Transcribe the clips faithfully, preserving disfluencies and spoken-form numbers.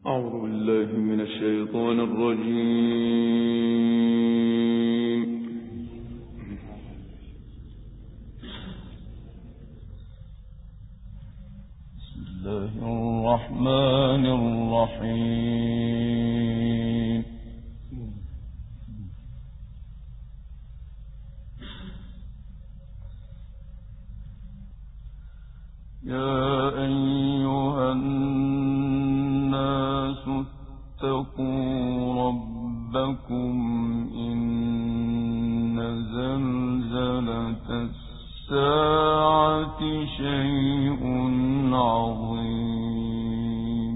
أعوذ بالله من الشيطان الرجيم. بسم الله الرحمن الرحيم. يا أيها الناس اتقوا ربكم إن زلزلة الساعة شيء عظيم.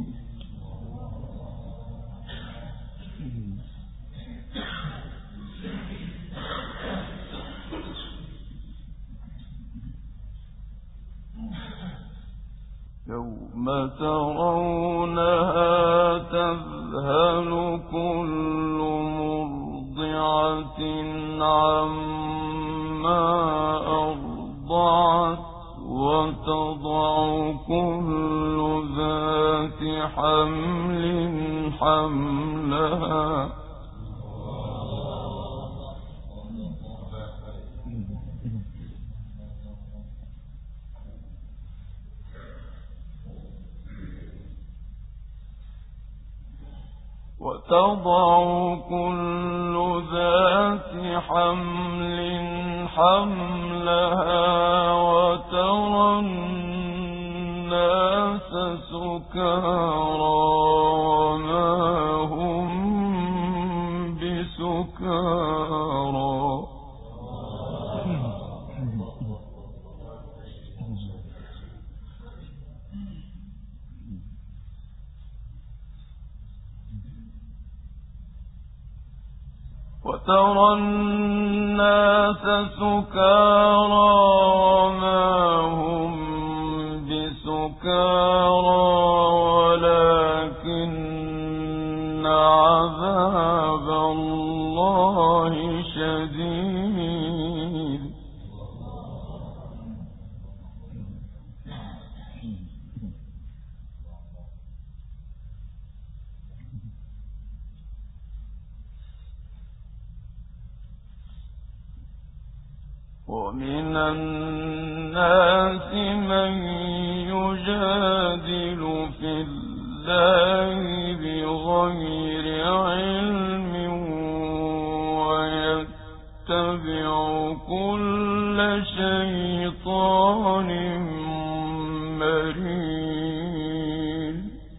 يوم ترونها تذهل كل مرضعة عما أرضعت وتضع كل ذات حمل حملها وتضع كل ذات حمل حملها وترى الناس سكارى وما هم بسكارى وترى الناس سكارى وما هم بسكارى ولكن عذاب الله شديد. ومن الناس من يجادل في الله بغير علم ويتبع كل شيطان مريد.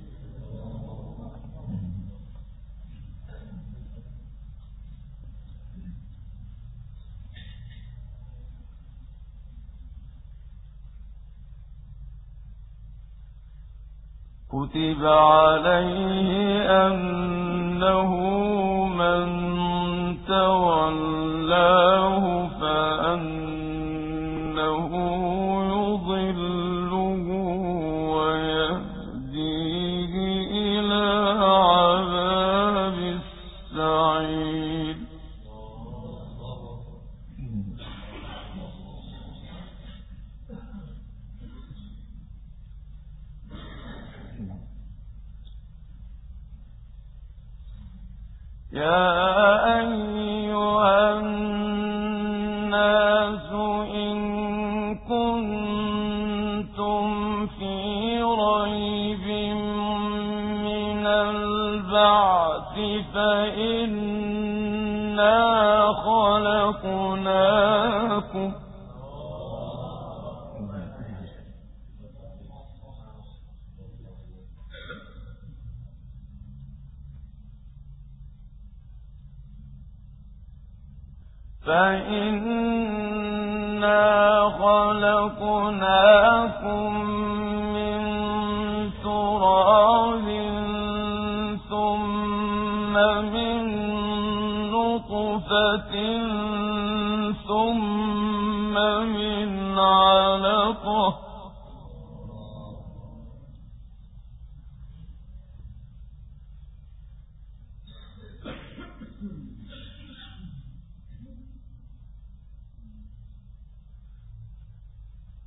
كتب عليه أنه من تولاه فأنه يضله ويهديه إلى عذاب السعير. يا أيها الناس إن كنتم في ريب من البعث فإنا خلقناكم فإنا خلقناكم من تراب ثم من نطفة ثم من علقة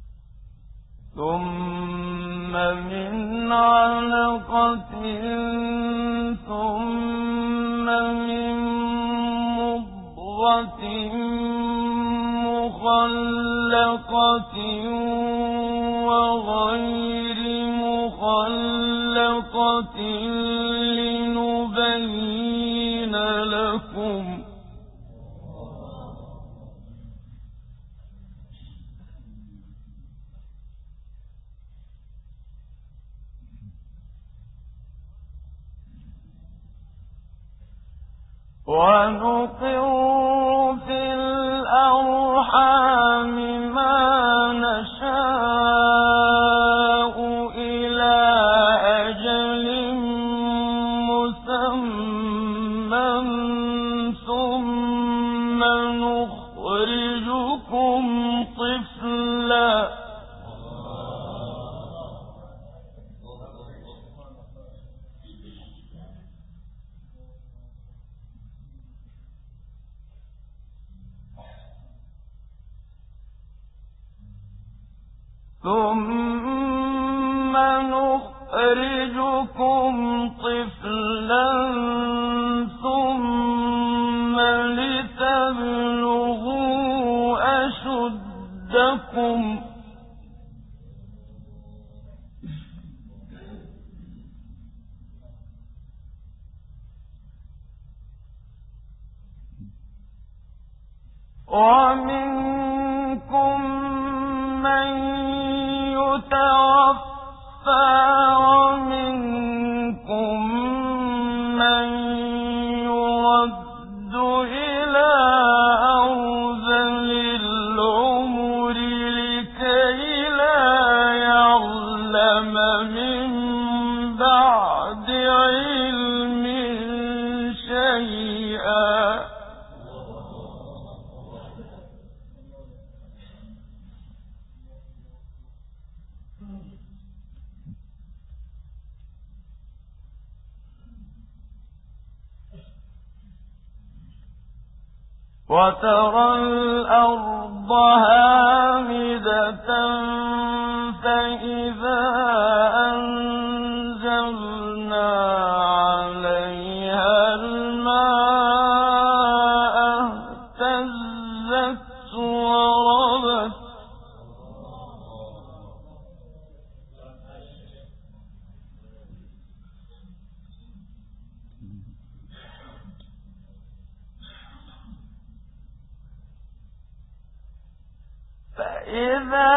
ثم من علقة ثم من مضغة مخلقة وغير مخلقة لنبين لكم ونقر في الأرحام ما نشاء إلى أجل مسمى ثم نخرجكم طفلا ثم نخرجكم طفلا ثم لتبلغوا أشدكم ومنكم من يتوفى ومنكم من يرد إلى أرذل العمر لكي لا يعلم من بعد علم شيئا وترى الأرض هامدة فإذا أنزلنا عليها الماء اهتزت وربت فإذا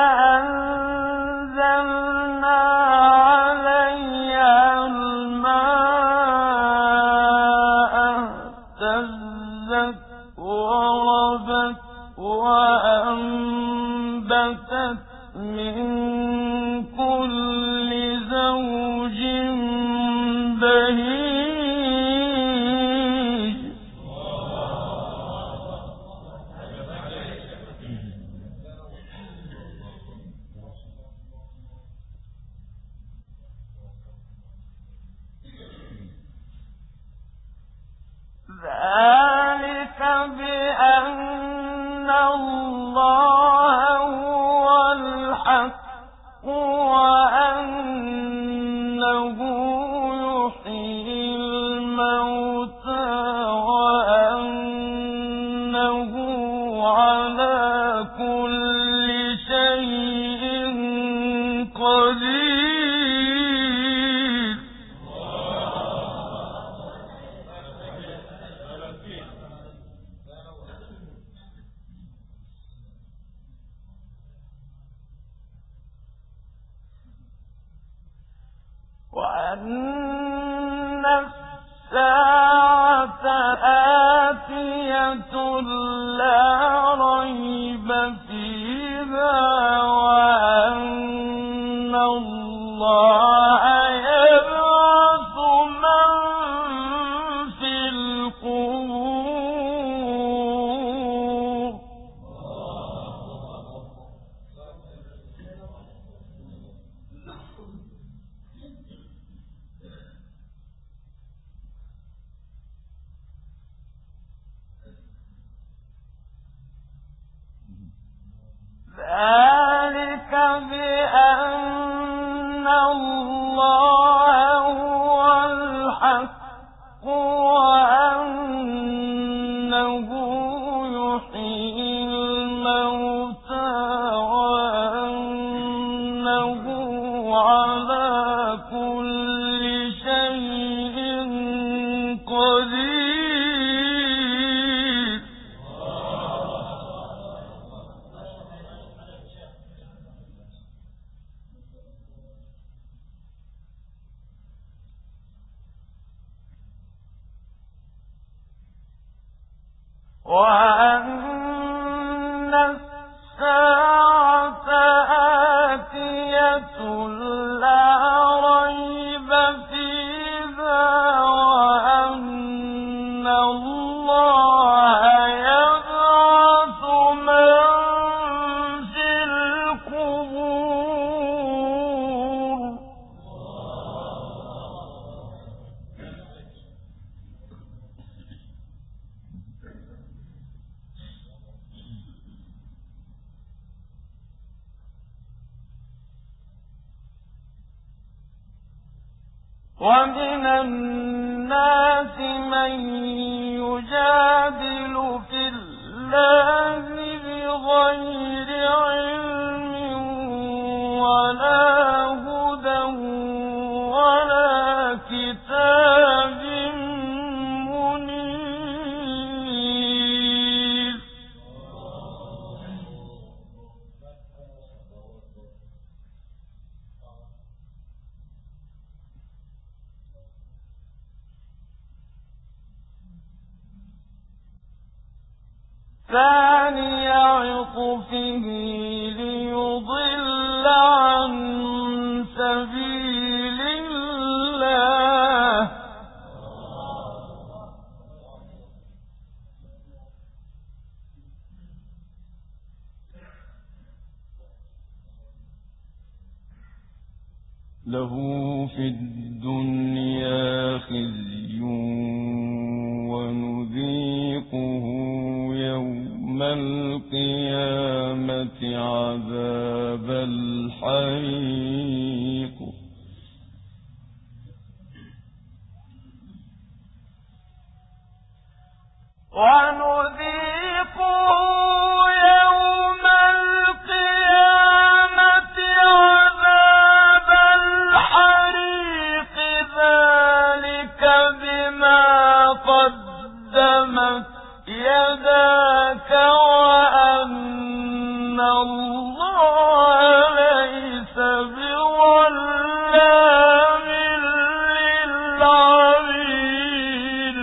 أنزلنا عليها الماء اهتزت وربت وأنبتت من كل زوج بهيج ذلك بأن الله هو الحق وأنه يحيي الموتى وأنه على كل شيء قدير وأن الساعة آتية لا ريب فيها وأن الله يبعث من في القبور ذلك بأن الله هو الحق وأنه يحيي الموتى وأنه على كل شيء قدير. وأن الساعة آتية لا ريب فيها وأن الله يبعث من في القبور. ومن الناس من يجادل في الله بغير علم ولا هدى ولا كتاب منير. ثاني عطفه ليضل عن سبيل الله له في الدنيا خزي ونذيقه يوم القيامة عذاب الحريق. ونذيقه يوم القيامة عذاب الحريق ذلك بما قدمت يداك وأن الله ليس بظلام للعبيد.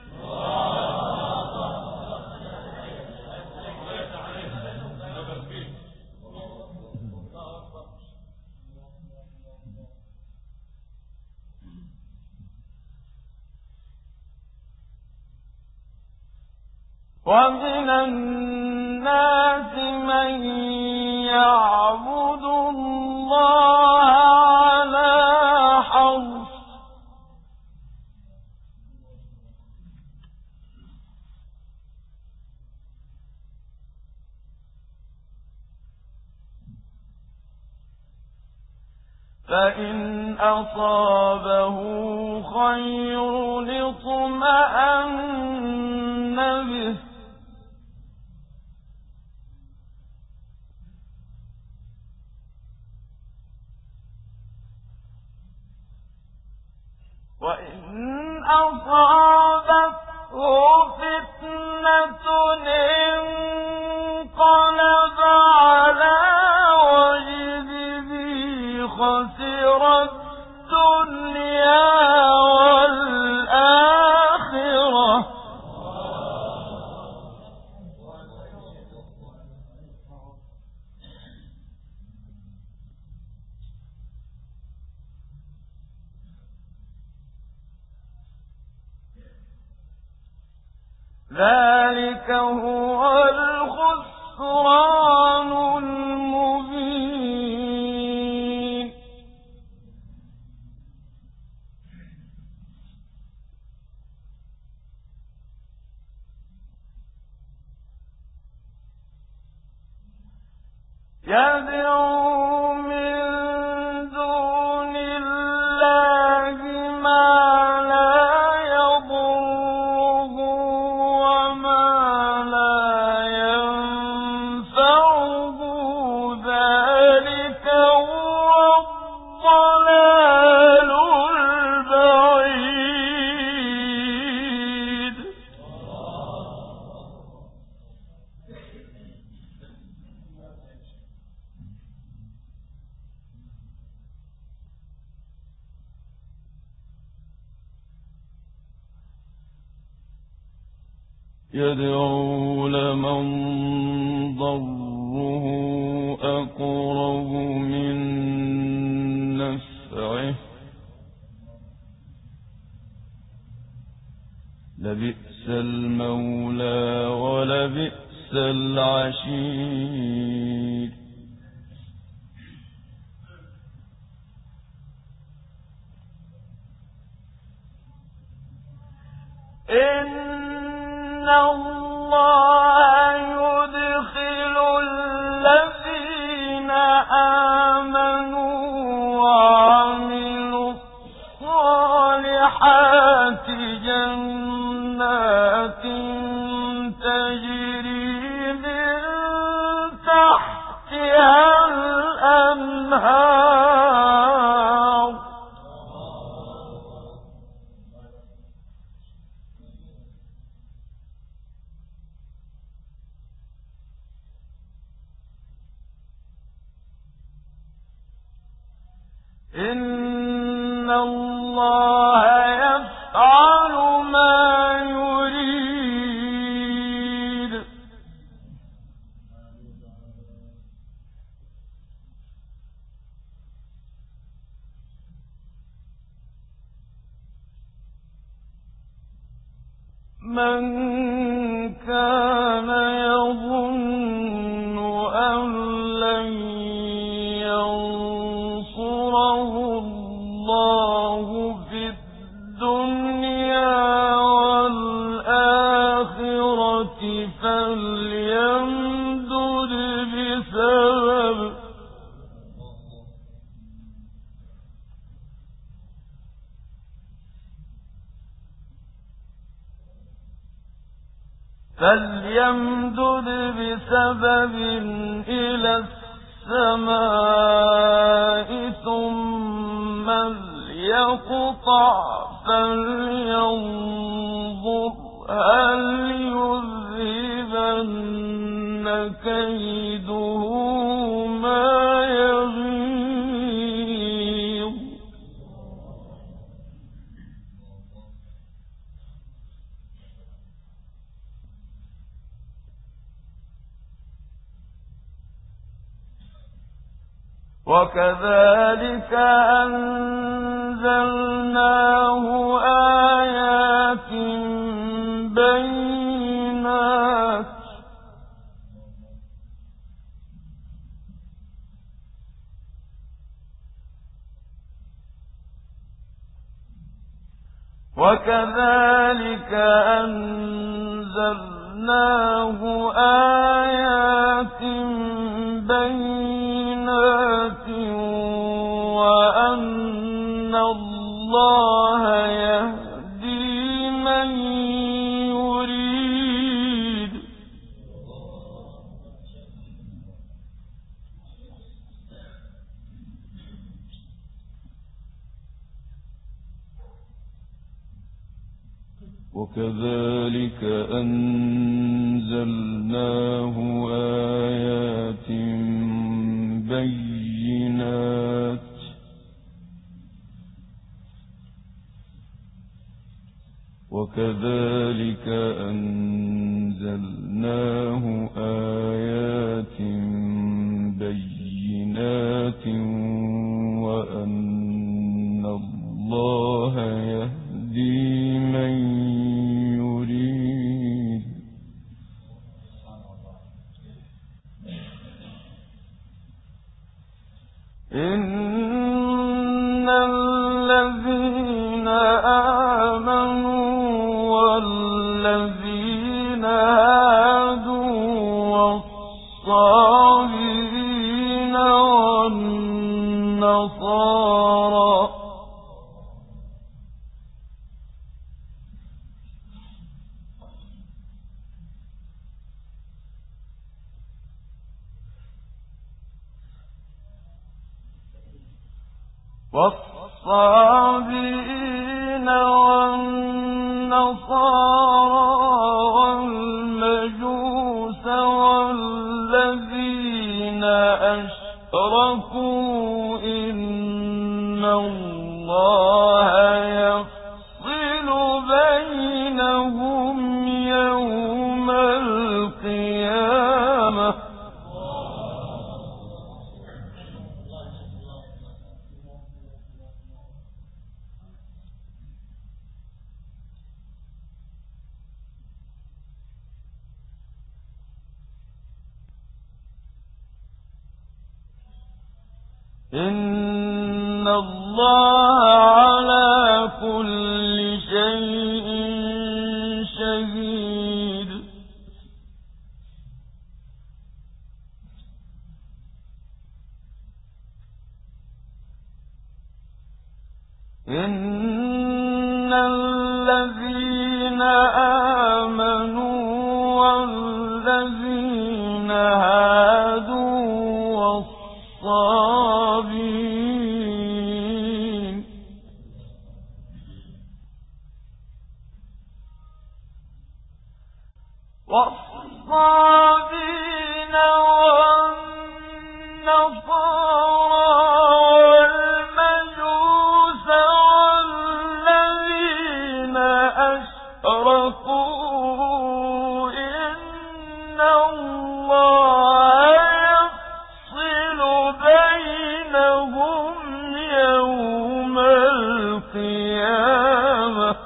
ومن الناس من يعبد الله على حرف فإن أصابه خير اطمأن به وإن أصابته فتنة انقلب على وجهه خسر الدنيا والآخرة ذلك هو الخسران المبين. يدعو من دون الله ما لا يضر يدعو لمن ضره أقرب من نفعه لبئس المولى ولبئس العشير إن الله يدخل الذين آمنوا وعملوا الصالحات جنات تجري من تحتها الأنهار إن الله يفعل ما يريد من كان يظن أن لن ينصره الله في الدنيا والآخرة فليمدد بسبب فليمدد بسبب إلى السماء ثم ليقطع فلينظر هل يذهبن كيده ما يغيظ وكذلك أنزلناه آيات بينات وكذلك أنزلناه آيات بينات وأن الله يهدي من يريد وكذلك أنزلناه آيات بينات وكذلك أنزلناه آيات بينات وأن الله يهدي من يريد إن الذين آمنوا والذين هادوا والصابئين والنصارى والصابئين والنصارى والمجوس والذين أشركوا إن الله يفصل بينهم يوم إن الله على كل شيء شهيد إن الذين آمنوا والذين هادوا والصابين والصابين والنصارى والمجوس والذين أشركوا إن الله يفصل بينهم يوم القيامة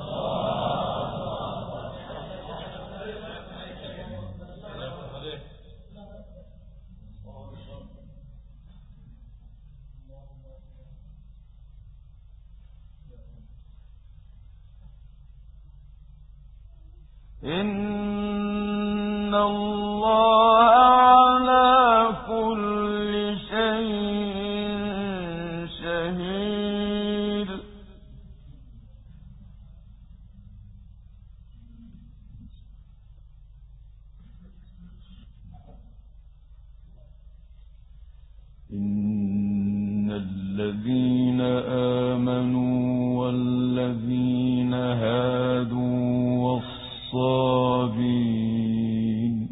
إن الله على كل شيء شهيد إن الذين آمنوا والذين هادوا والصابين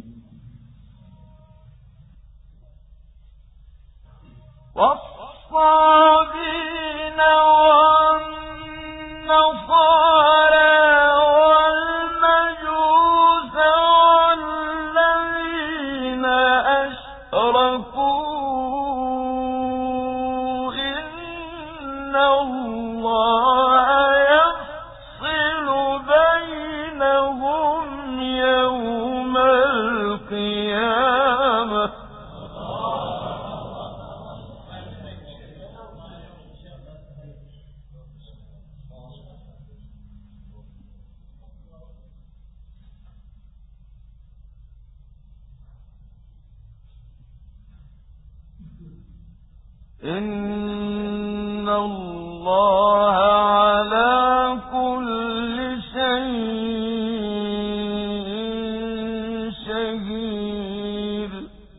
والصابين والنصارى والمجوس والذين أشركوا إن الله يفصل بينهم يوم القيامة إن الله على كل شيء شهيد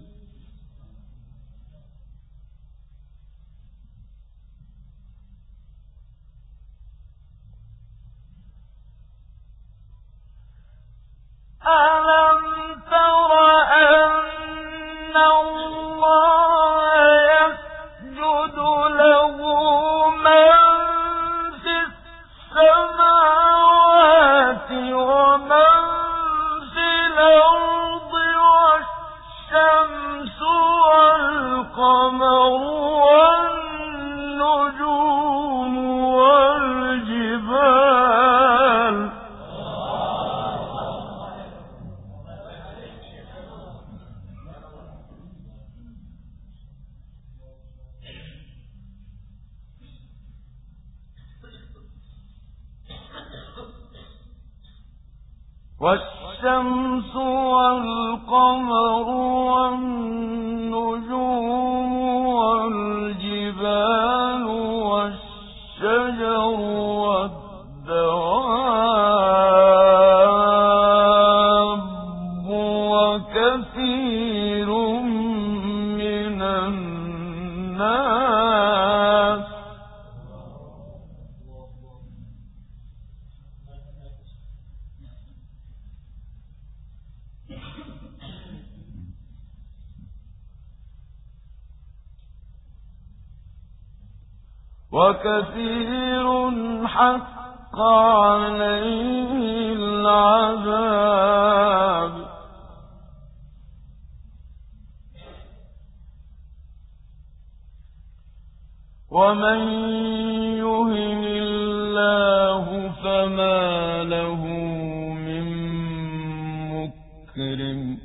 ألم تر أن الله يسجد له من في السماوات ومن في الأرض والشمس والقمر والنجوم والجبال والشمس والقمر والنجوم والجبال والشجر والدواب وكثير من الناس وكثير حق عليه العذاب ومن يهن الله فما له من مكرم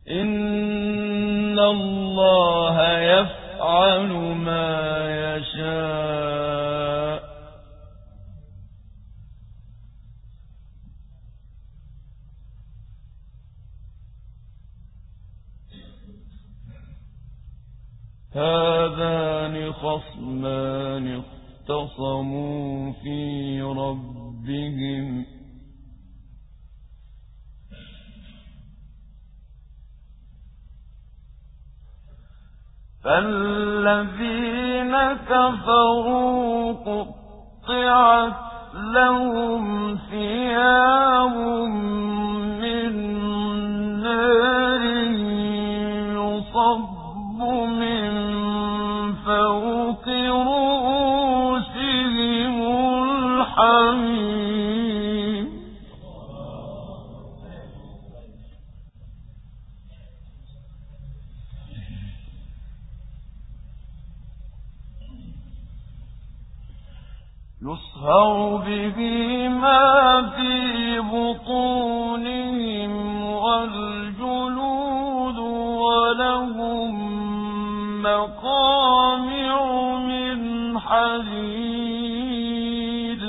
إن الله يفعل ما يشاء. هذان خصمان اختصموا في ربهم فالذين كفروا قطعت لهم ثياب من نار يصب من فوق رؤوسهم الحميم. يصهر به ما في بطونهم والجلود ولهم مقامع من حديد.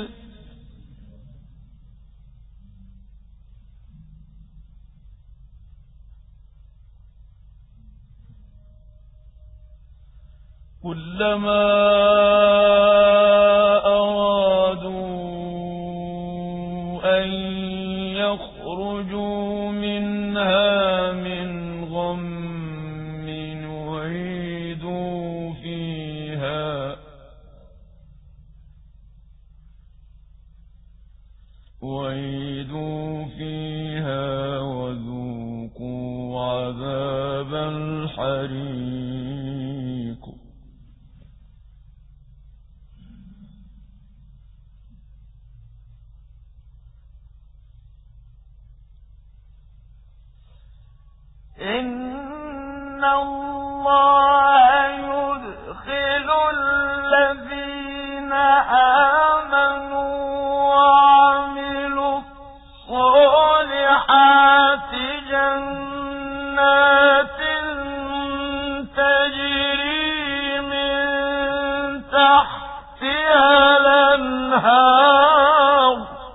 كلما يخرجوا منها من غم وعيدوا فيها وعيدوا فيها وذوقوا عذاب الحريق. إن الله يدخل الذين آمنوا وعملوا الصالحات جنات تجري من تحتها الأنهار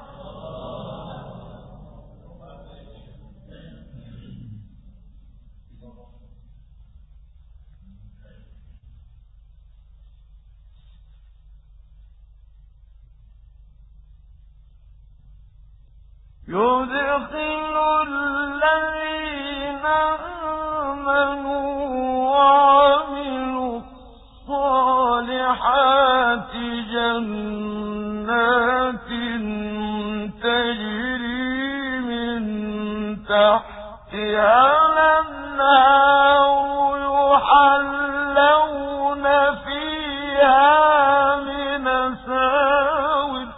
يدخل الذين آمنوا وعملوا الصالحات جنات تجري من تحتها الأنهار يحلون فيها من أساور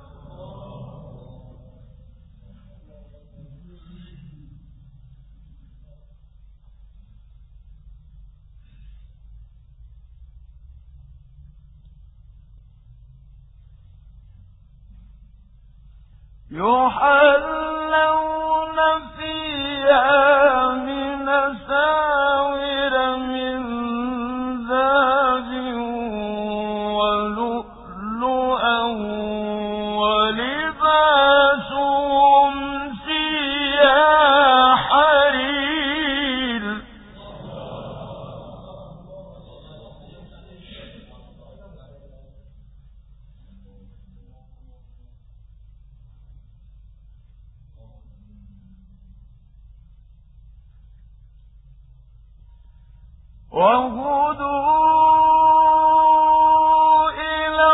يحلون فيها من أساور من ذهب ولؤلؤا ولباسهم فيها حرير. وهدوا إلى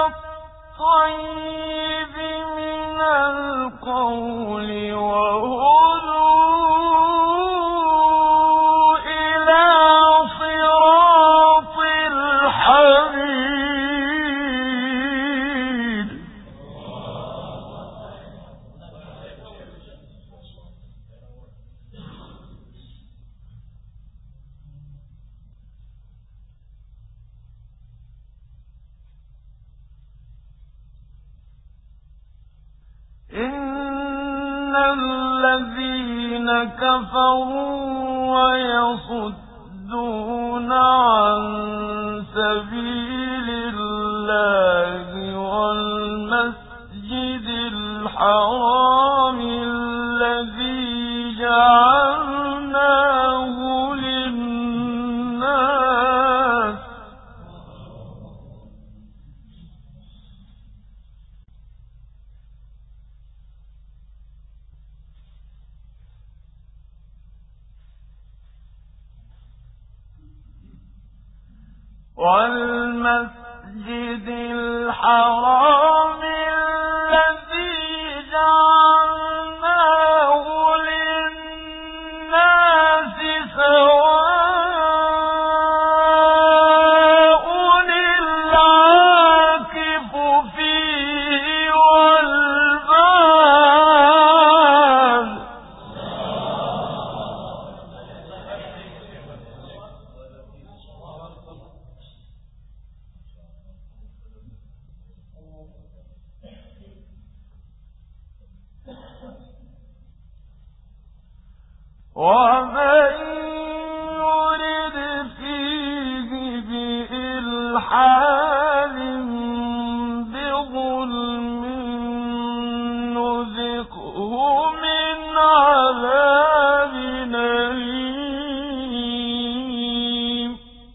الطيب من القول وهدوا إلى صراط الحميد. إن الذين كفروا ويصدون عن سبيل الله والمسجد الحرام الذي جعلناه للناس والمسجد الحرام الذي جعلناه للناس سواء العاكف فيه والباد ومن يرد فيه بإلحاد بظلم نذقه من عذاب أليم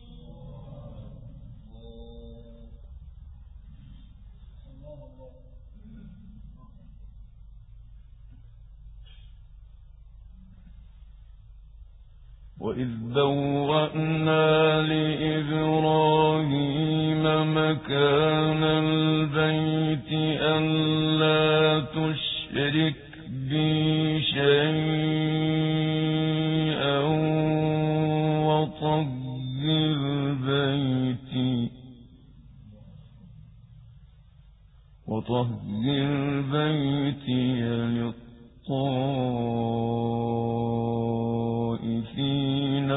وإذ بوأنا لإبراهيم مكان البيت ألا تشرك بي شيئا وطهر بيتي وطهر بيتي للطائفين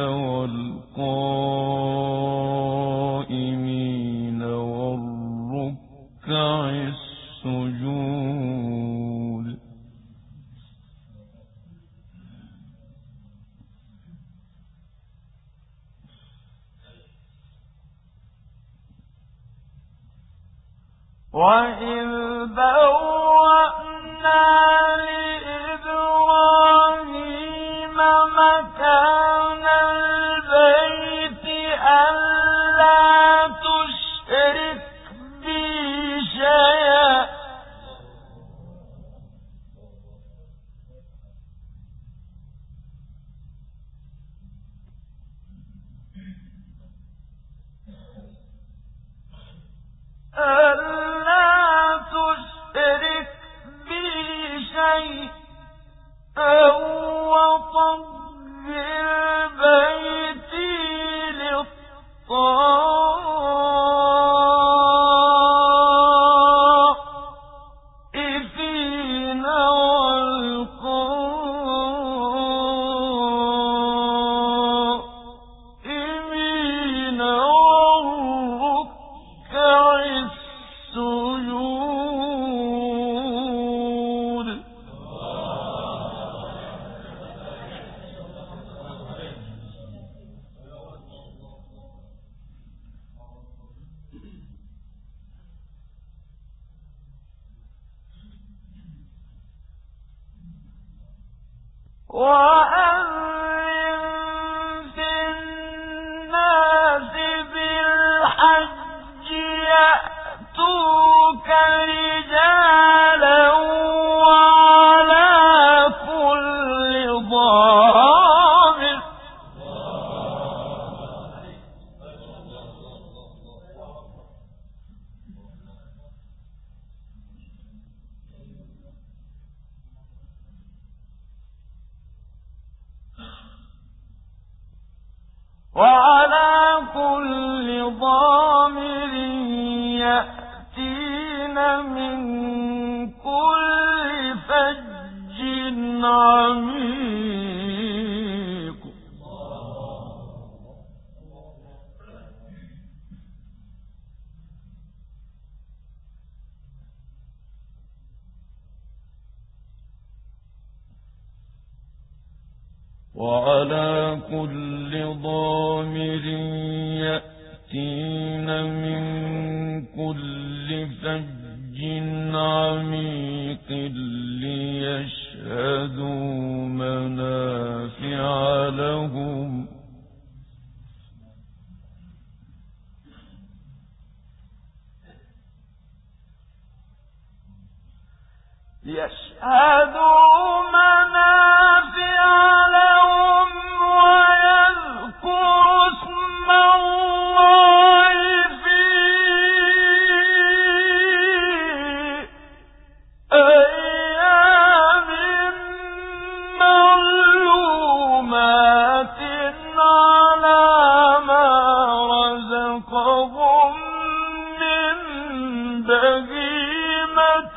والقائمين والركع السجود وإذ بوأنا لإبراهيم مكان البيت ألا تشرك بي شيئا ألا تشرك بي شيئا وطهر بيتي للطائفين والقائمين والركع السجود وأذن في الناس بالحج يأتوك رجالا وعلى كل ضامر وعلى كل ضامر يأتين من كل فج عميق وعلى كل ضامر يأتين من كل فج عميق ليشهدوا منافع لهم ليشهدوا منافع لهم ويذكروا اسم الله في أيام معلومات على ما رزقهم من بهيمة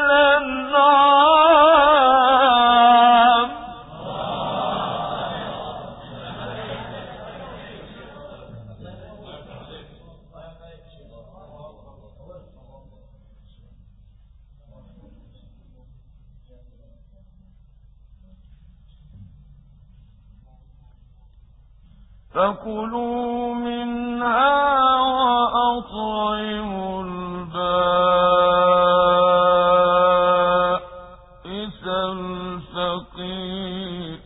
الأنعام. فكلوا منها وأطعموا البائس الفقير.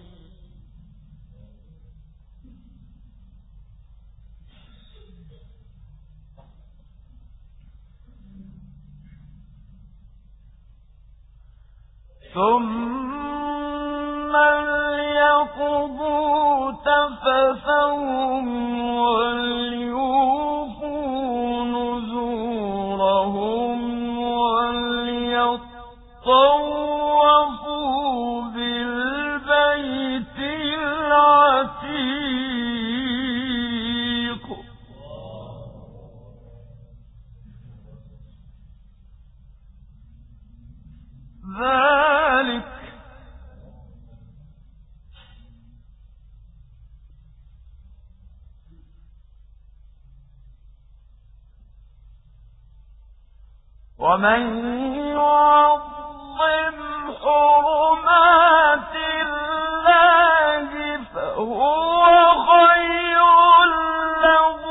ثم ليقضوا تفثهم وليوفوا نذورهم وليطوفوا بالبيت العتيق. ذلك ومن يعظم حرمات الله فهو خير له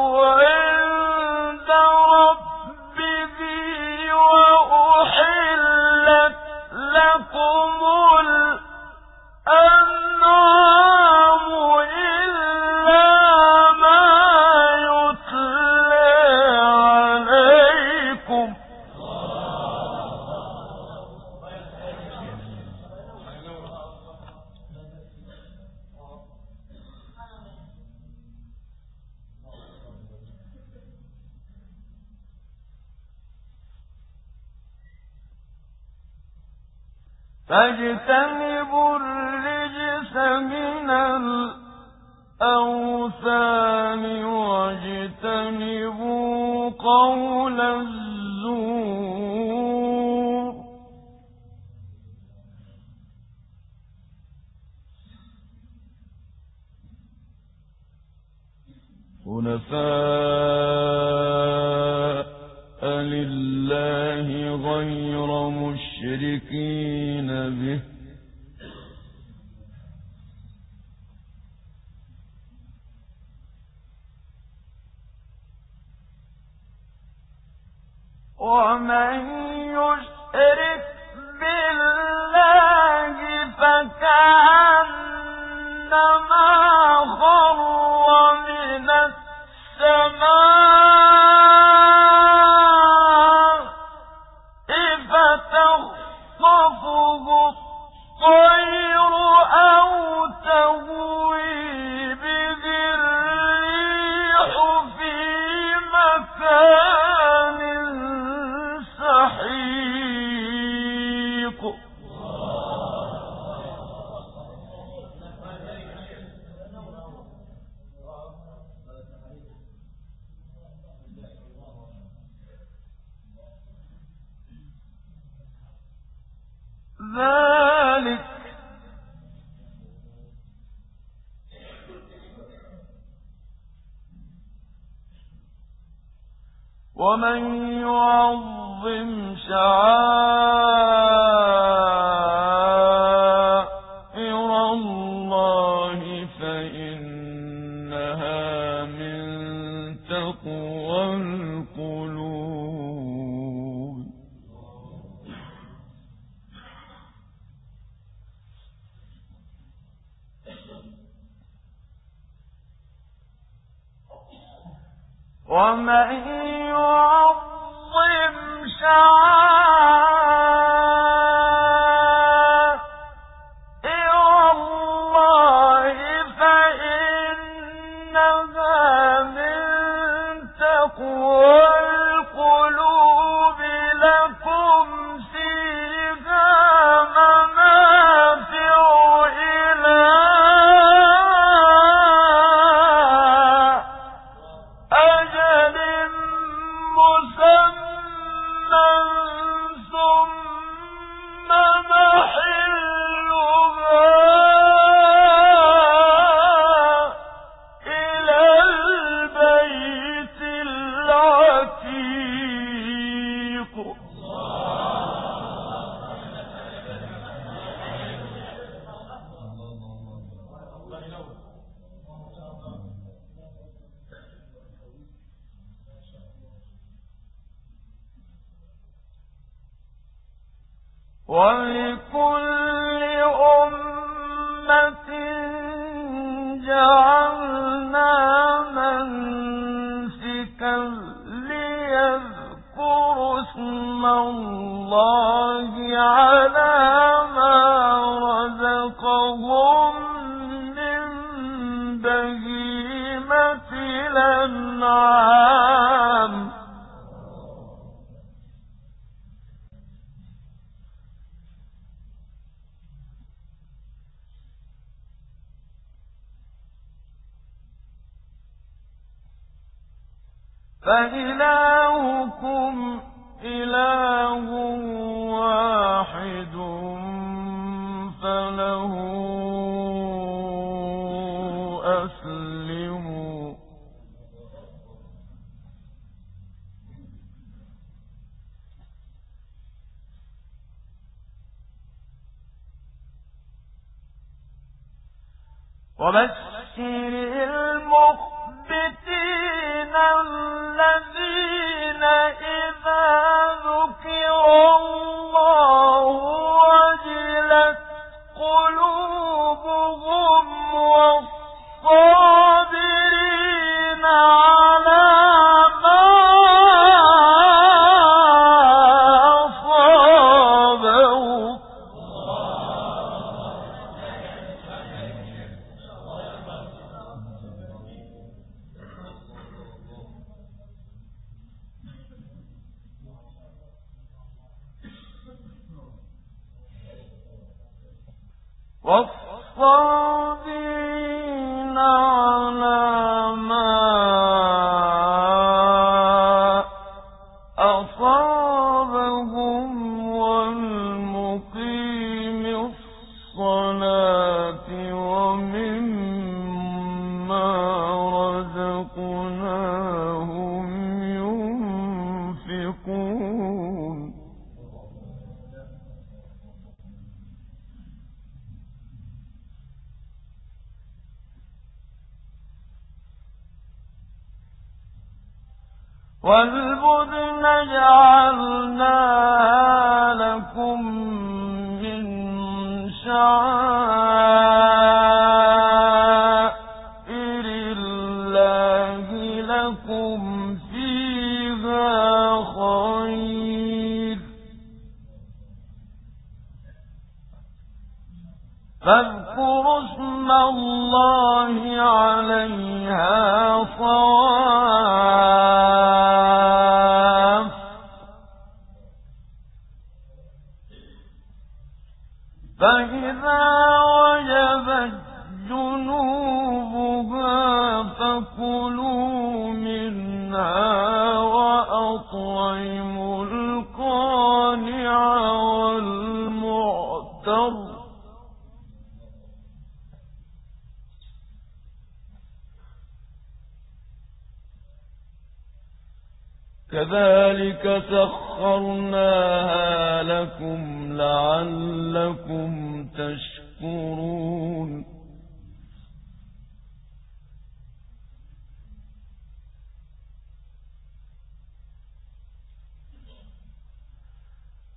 عند ربه وأحلت لكم الأنعام إلا ما يتلى عليكم. فاجتنبوا الرجس من الأوثان واجتنبوا قول الزور. حنفاء لله غير مشركين به ومن يشرك بالله فكأنما خر من السماء فتخطفه الطير أو تهوي به الريح في مكان سحيق. ذلك ومن يعظم شعائر الله القلوب. ومن يعظم شعائر الله فإنها من تقوى القلوب. لكم فيها منافع إلى أجل مسمى ثم محلها إلى البيت العتيق. ولكل أمة جعلنا منسكا ليذكروا اسم الله على ما رزقهم من بهيمة الأنعام. فإلهكم إله واحد فله أسلموا. وبشر المخبتين الذين إذا ذكر الله وجلت قلوبهم والصابرين على ما أصابهم. والصابرين على ما أصابهم والمقيم الصلاة ومما رزقناهم ينفقون. والبدن جعلناها لكم من شعائر الله لكم فيها خير فاذكروا اسم الله عليها صواف فإذا وجبت جنوبها فكلوا منها وأطعموا القانع والمعتر كذلك سخرناها لكم لعلكم تشكرون.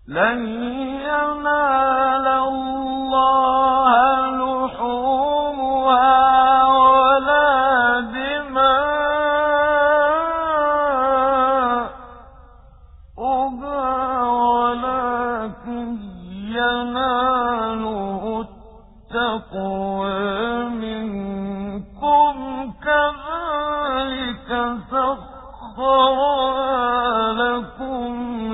لن ينال الله لحومها ولا دماؤها ولكن يناله التقوى منكم كذلك سخرها لكم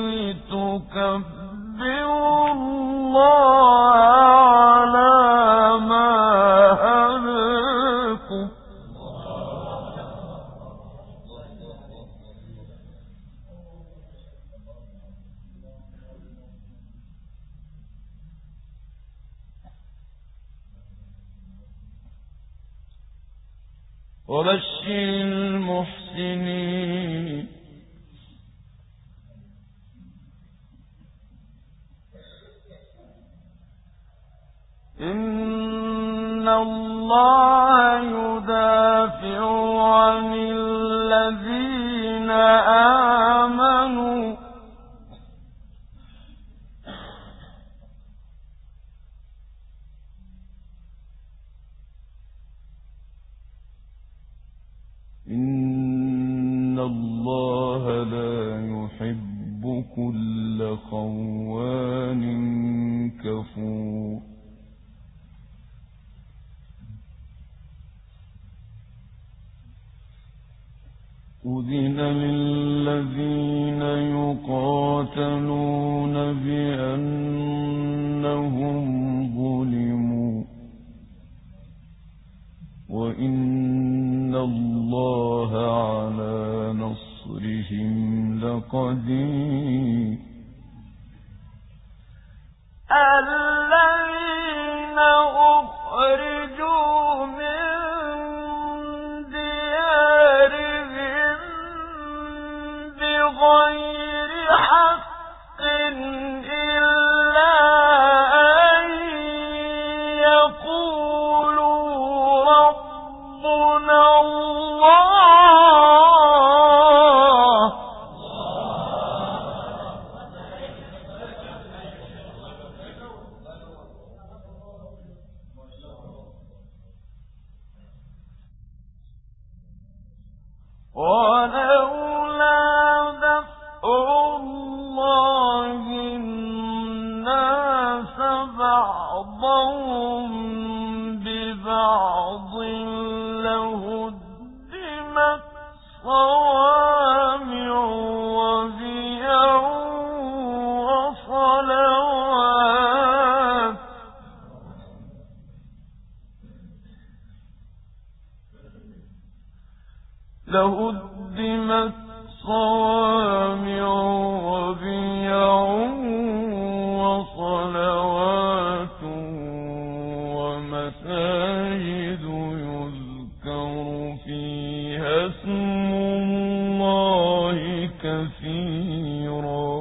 لتكبروا الله على ما هداكم وبشر المحسنين إن الله يدافع عن الذين آمنوا إن الله لا يحب كل خوان كفور أذن للذين يقاتلون بأنهم ظلموا وإن الله على نصرهم لقدير الذين أخرجوا من ديارهم بغير حق إلا أن يقولوا ربنا الله ولولا دفع الله الناس بعضهم ببعض لهدمت صوامع وبيع وصلوات لهدمت صوامع وبيع وصلوات ومساجد يذكر فيها اسم الله كثيرا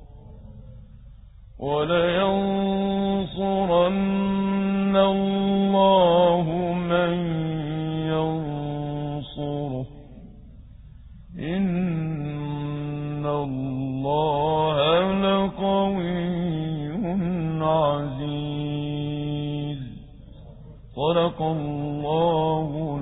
ولينصرن الله من ينصره إن الله لقوي عزيز صدق الله